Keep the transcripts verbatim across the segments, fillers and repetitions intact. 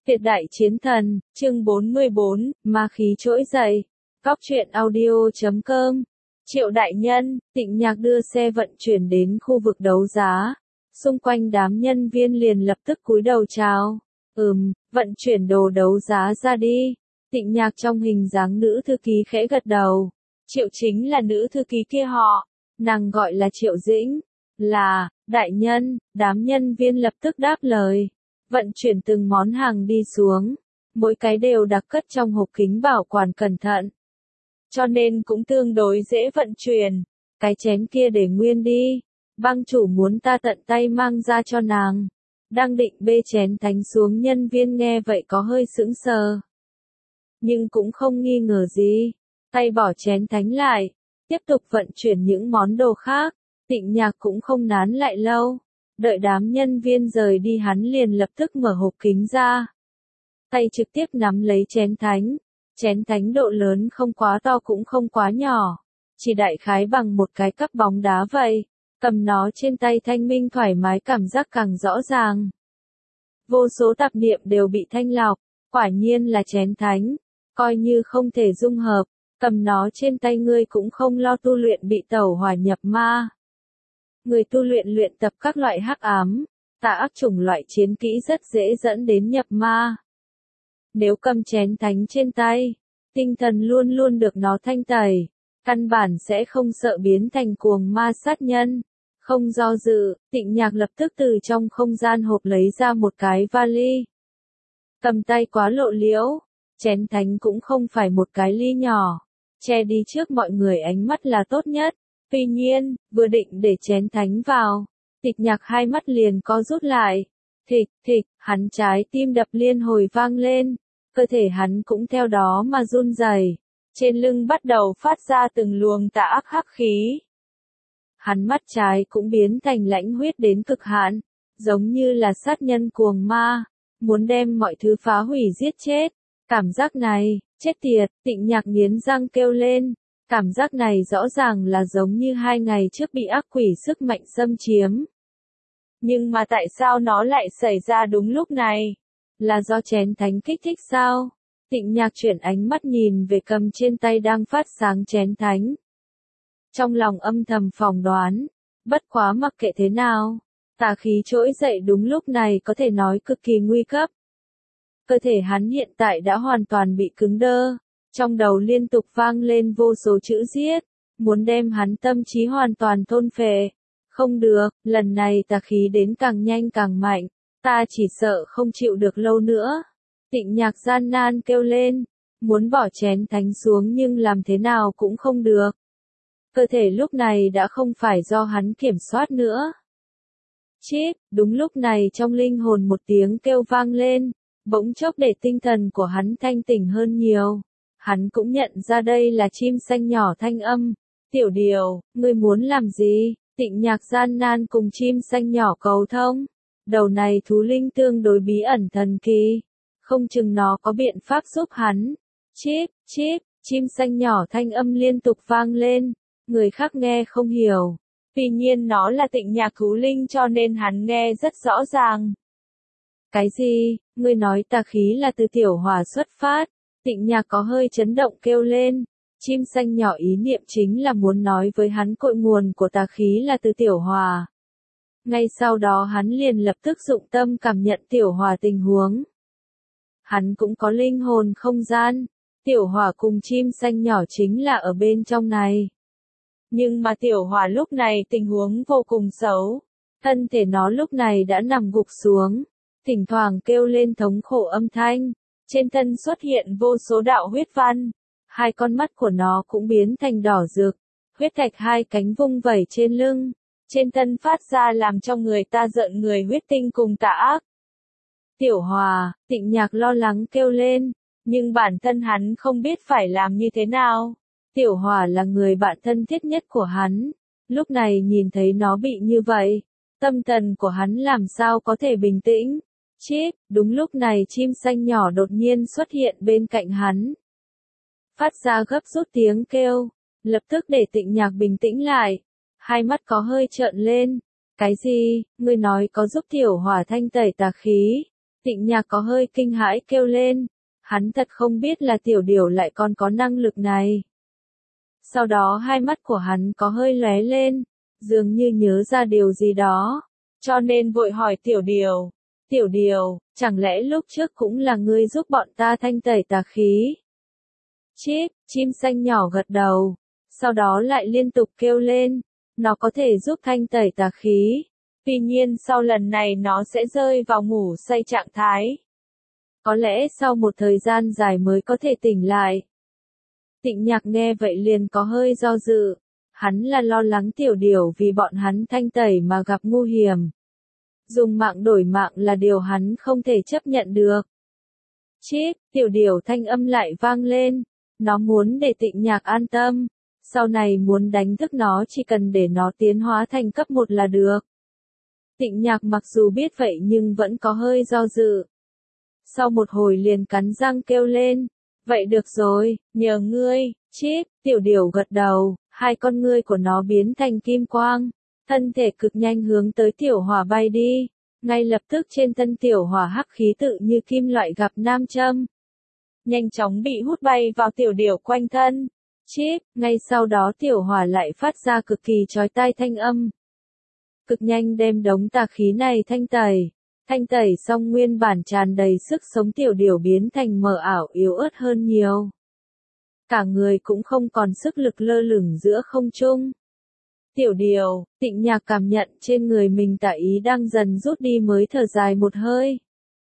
Tuyệt đại chiến thần, chương bốn mươi bốn, ma khí trỗi dậy. Góc truyện audio chấm com. Triệu đại nhân, Tịnh Nhạc đưa xe vận chuyển đến khu vực đấu giá. Xung quanh đám nhân viên liền lập tức cúi đầu chào. Ừm, vận chuyển đồ đấu giá ra đi. Tịnh Nhạc trong hình dáng nữ thư ký khẽ gật đầu. Triệu chính là nữ thư ký kia họ. Nàng gọi là Triệu Dĩnh. Là, đại nhân, đám nhân viên lập tức đáp lời. Vận chuyển từng món hàng đi xuống, mỗi cái đều đặc cất trong hộp kính bảo quản cẩn thận. Cho nên cũng tương đối dễ vận chuyển. Cái chén kia để nguyên đi. Bang chủ muốn ta tận tay mang ra cho nàng. Đang định bê chén thánh xuống, nhân viên nghe vậy có hơi sững sờ. Nhưng cũng không nghi ngờ gì. Tay bỏ chén thánh lại. Tiếp tục vận chuyển những món đồ khác. Tịnh Nhạc cũng không nán lại lâu. Đợi đám nhân viên rời đi, hắn liền lập tức mở hộp kính ra. Tay trực tiếp nắm lấy chén thánh. Chén thánh độ lớn không quá to cũng không quá nhỏ. Chỉ đại khái bằng một cái cắp bóng đá vậy. Cầm nó trên tay thanh minh thoải mái, cảm giác càng rõ ràng. Vô số tạp niệm đều bị thanh lọc. Quả nhiên là chén thánh. Coi như không thể dung hợp. Cầm nó trên tay ngươi cũng không lo tu luyện bị tẩu hỏa nhập ma. Người tu luyện luyện tập các loại hắc ám, tà ác chủng loại chiến kỹ rất dễ dẫn đến nhập ma. Nếu cầm chén thánh trên tay, tinh thần luôn luôn được nó thanh tẩy, căn bản sẽ không sợ biến thành cuồng ma sát nhân. Không do dự, Tịnh Nhạc lập tức từ trong không gian hộp lấy ra một cái vali. Cầm tay quá lộ liễu, chén thánh cũng không phải một cái ly nhỏ, che đi trước mọi người ánh mắt là tốt nhất. Tuy nhiên, vừa định để chén thánh vào, Tịnh Nhạc hai mắt liền co rút lại. Thịch, thịch, hắn trái tim đập liên hồi vang lên, cơ thể hắn cũng theo đó mà run rẩy, trên lưng bắt đầu phát ra từng luồng tà ác hắc khí. Hắn mắt trái cũng biến thành lãnh huyết đến cực hạn, giống như là sát nhân cuồng ma, muốn đem mọi thứ phá hủy giết chết. Cảm giác này, chết tiệt, Tịnh Nhạc nghiến răng kêu lên. Cảm giác này rõ ràng là giống như hai ngày trước bị ác quỷ sức mạnh xâm chiếm. Nhưng mà tại sao nó lại xảy ra đúng lúc này? Là do chén thánh kích thích sao? Tịnh Nhạc chuyển ánh mắt nhìn về cầm trên tay đang phát sáng chén thánh. Trong lòng âm thầm phỏng đoán, bất quá mặc kệ thế nào, tà khí trỗi dậy đúng lúc này có thể nói cực kỳ nguy cấp. Cơ thể hắn hiện tại đã hoàn toàn bị cứng đơ. Trong đầu liên tục vang lên vô số chữ giết, muốn đem hắn tâm trí hoàn toàn thôn phệ. Không được, lần này tà khí đến càng nhanh càng mạnh, ta chỉ sợ không chịu được lâu nữa. Tịnh Nhạc gian nan kêu lên, muốn bỏ chén thánh xuống nhưng làm thế nào cũng không được. Cơ thể lúc này đã không phải do hắn kiểm soát nữa. Chít, đúng lúc này trong linh hồn một tiếng kêu vang lên, bỗng chốc để tinh thần của hắn thanh tỉnh hơn nhiều. Hắn cũng nhận ra đây là chim xanh nhỏ thanh âm. Tiểu điều, ngươi muốn làm gì? Tịnh Nhạc gian nan cùng chim xanh nhỏ cầu thông. Đầu này thú linh tương đối bí ẩn thần kỳ. Không chừng nó có biện pháp giúp hắn. Chip, chip, chim xanh nhỏ thanh âm liên tục vang lên. Người khác nghe không hiểu. Tuy nhiên nó là Tịnh Nhạc thú linh cho nên hắn nghe rất rõ ràng. Cái gì? Ngươi nói tà khí là từ tiểu hỏa xuất phát. Tịnh Nhạc có hơi chấn động kêu lên. Chim xanh nhỏ ý niệm chính là muốn nói với hắn cội nguồn của tà khí là từ tiểu hỏa. Ngay sau đó hắn liền lập tức dụng tâm cảm nhận tiểu hỏa tình huống. Hắn cũng có linh hồn không gian. Tiểu hỏa cùng chim xanh nhỏ chính là ở bên trong này. Nhưng mà tiểu hỏa lúc này tình huống vô cùng xấu. Thân thể nó lúc này đã nằm gục xuống. Thỉnh thoảng kêu lên thống khổ âm thanh. Trên thân xuất hiện vô số đạo huyết văn. Hai con mắt của nó cũng biến thành đỏ rực. Huyết thạch hai cánh vung vẩy trên lưng. Trên thân phát ra làm cho người ta giận người huyết tinh cùng tà ác. Tiểu Hòa, Tịnh Nhạc lo lắng kêu lên. Nhưng bản thân hắn không biết phải làm như thế nào. Tiểu Hòa là người bạn thân thiết nhất của hắn. Lúc này nhìn thấy nó bị như vậy. Tâm thần của hắn làm sao có thể bình tĩnh. Chít, đúng lúc này chim xanh nhỏ đột nhiên xuất hiện bên cạnh hắn. Phát ra gấp rút tiếng kêu, lập tức để Tịnh Nhạc bình tĩnh lại. Hai mắt có hơi trợn lên. Cái gì, ngươi nói có giúp tiểu hỏa thanh tẩy tà khí? Tịnh Nhạc có hơi kinh hãi kêu lên, hắn thật không biết là tiểu điểu lại còn có năng lực này. Sau đó hai mắt của hắn có hơi lóe lên, dường như nhớ ra điều gì đó, cho nên vội hỏi tiểu điểu, tiểu điểu, chẳng lẽ lúc trước cũng là ngươi giúp bọn ta thanh tẩy tà khí? Chip, chim xanh nhỏ gật đầu, sau đó lại liên tục kêu lên, nó có thể giúp thanh tẩy tà khí, tuy nhiên sau lần này nó sẽ rơi vào ngủ say trạng thái. Có lẽ sau một thời gian dài mới có thể tỉnh lại. Tịnh Nhạc nghe vậy liền có hơi do dự, hắn là lo lắng tiểu điểu vì bọn hắn thanh tẩy mà gặp nguy hiểm. Dùng mạng đổi mạng là điều hắn không thể chấp nhận được. Chip, tiểu điểu thanh âm lại vang lên, nó muốn để Tịnh Nhạc an tâm, sau này muốn đánh thức nó chỉ cần để nó tiến hóa thành cấp một là được. Tịnh Nhạc mặc dù biết vậy nhưng vẫn có hơi do dự. Sau một hồi liền cắn răng kêu lên, vậy được rồi, nhờ ngươi, Chip, tiểu điểu gật đầu, hai con ngươi của nó biến thành kim quang, thân thể cực nhanh hướng tới tiểu hỏa bay đi, ngay lập tức trên thân tiểu hỏa hắc khí tự như kim loại gặp nam châm. Nhanh chóng bị hút bay vào tiểu điểu quanh thân. Chip, ngay sau đó tiểu hỏa lại phát ra cực kỳ chói tai thanh âm. Cực nhanh đem đống tà khí này thanh tẩy. Thanh tẩy xong nguyên bản tràn đầy sức sống tiểu điểu biến thành mờ ảo yếu ớt hơn nhiều. Cả người cũng không còn sức lực lơ lửng giữa không trung. Tiểu điểu, Tịnh Nhạc cảm nhận trên người mình tà ý đang dần rút đi mới thở dài một hơi.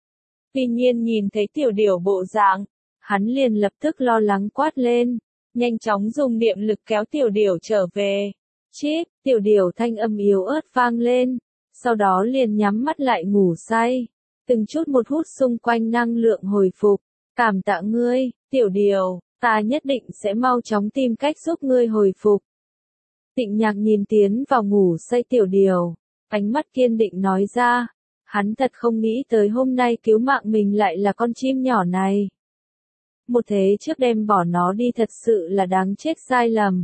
Tuy nhiên nhìn thấy tiểu điểu bộ dạng, hắn liền lập tức lo lắng quát lên, nhanh chóng dùng niệm lực kéo tiểu điểu trở về. Chip, tiểu điểu thanh âm yếu ớt vang lên, sau đó liền nhắm mắt lại ngủ say, từng chút một hút xung quanh năng lượng hồi phục. Cảm tạ ngươi, tiểu điểu, ta nhất định sẽ mau chóng tìm cách giúp ngươi hồi phục. Tịnh Nhạc nhìn tiến vào ngủ say tiểu điểu, ánh mắt kiên định nói ra, hắn thật không nghĩ tới hôm nay cứu mạng mình lại là con chim nhỏ này. Một thế trước đem bỏ nó đi thật sự là đáng chết sai lầm.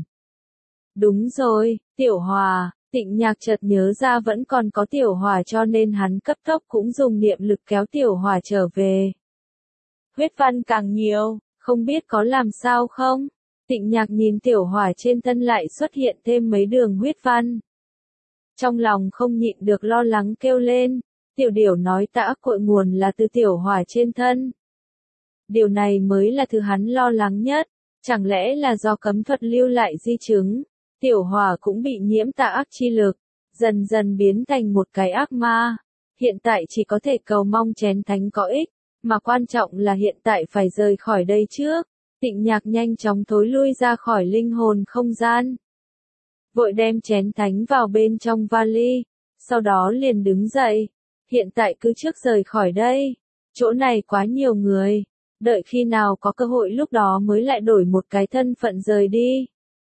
Đúng rồi, tiểu hòa, Tịnh Nhạc chợt nhớ ra vẫn còn có tiểu hòa cho nên hắn cấp tốc cũng dùng niệm lực kéo tiểu hòa trở về. Huyết văn càng nhiều, không biết có làm sao không? Tịnh Nhạc nhìn tiểu hỏa trên thân lại xuất hiện thêm mấy đường huyết văn. Trong lòng không nhịn được lo lắng kêu lên, tiểu điểu nói tã cội nguồn là từ tiểu hỏa trên thân. Điều này mới là thứ hắn lo lắng nhất, chẳng lẽ là do cấm thuật lưu lại di chứng, tiểu hỏa cũng bị nhiễm tà ác chi lực, dần dần biến thành một cái ác ma. Hiện tại chỉ có thể cầu mong chén thánh có ích, mà quan trọng là hiện tại phải rời khỏi đây trước. Tịnh Nhạc nhanh chóng thối lui ra khỏi linh hồn không gian. Vội đem chén thánh vào bên trong vali, sau đó liền đứng dậy. Hiện tại cứ trước rời khỏi đây. Chỗ này quá nhiều người. Đợi khi nào có cơ hội lúc đó mới lại đổi một cái thân phận rời đi.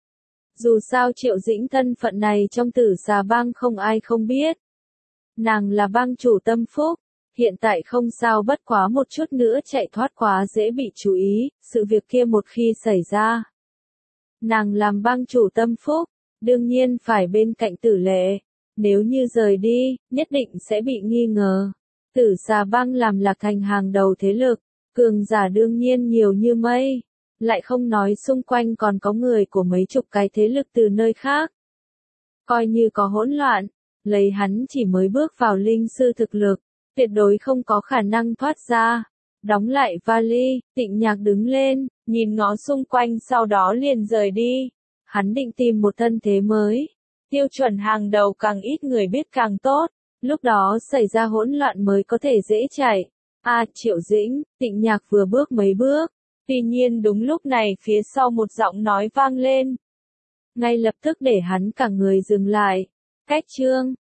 Dù sao Triệu Dĩnh thân phận này trong Tử Xà Bang không ai không biết. Nàng là bang chủ tâm phúc. Hiện tại không sao bất quá một chút nữa chạy thoát quá dễ bị chú ý, sự việc kia một khi xảy ra. Nàng làm bang chủ tâm phúc, đương nhiên phải bên cạnh Tử Lệ, nếu như rời đi, nhất định sẽ bị nghi ngờ. Tử Xà Bang làm Lạc Thành hàng đầu thế lực, cường giả đương nhiên nhiều như mây, lại không nói xung quanh còn có người của mấy chục cái thế lực từ nơi khác. Coi như có hỗn loạn, lấy hắn chỉ mới bước vào linh sư thực lực. Tuyệt đối không có khả năng thoát ra. Đóng lại vali, Tịnh Nhạc đứng lên, nhìn ngó xung quanh sau đó liền rời đi. Hắn định tìm một thân thế mới. Tiêu chuẩn hàng đầu càng ít người biết càng tốt. Lúc đó xảy ra hỗn loạn mới có thể dễ chạy. À, Triệu Dĩnh, Tịnh Nhạc vừa bước mấy bước. Tuy nhiên đúng lúc này phía sau một giọng nói vang lên. Ngay lập tức để hắn cả người dừng lại. Cách chương.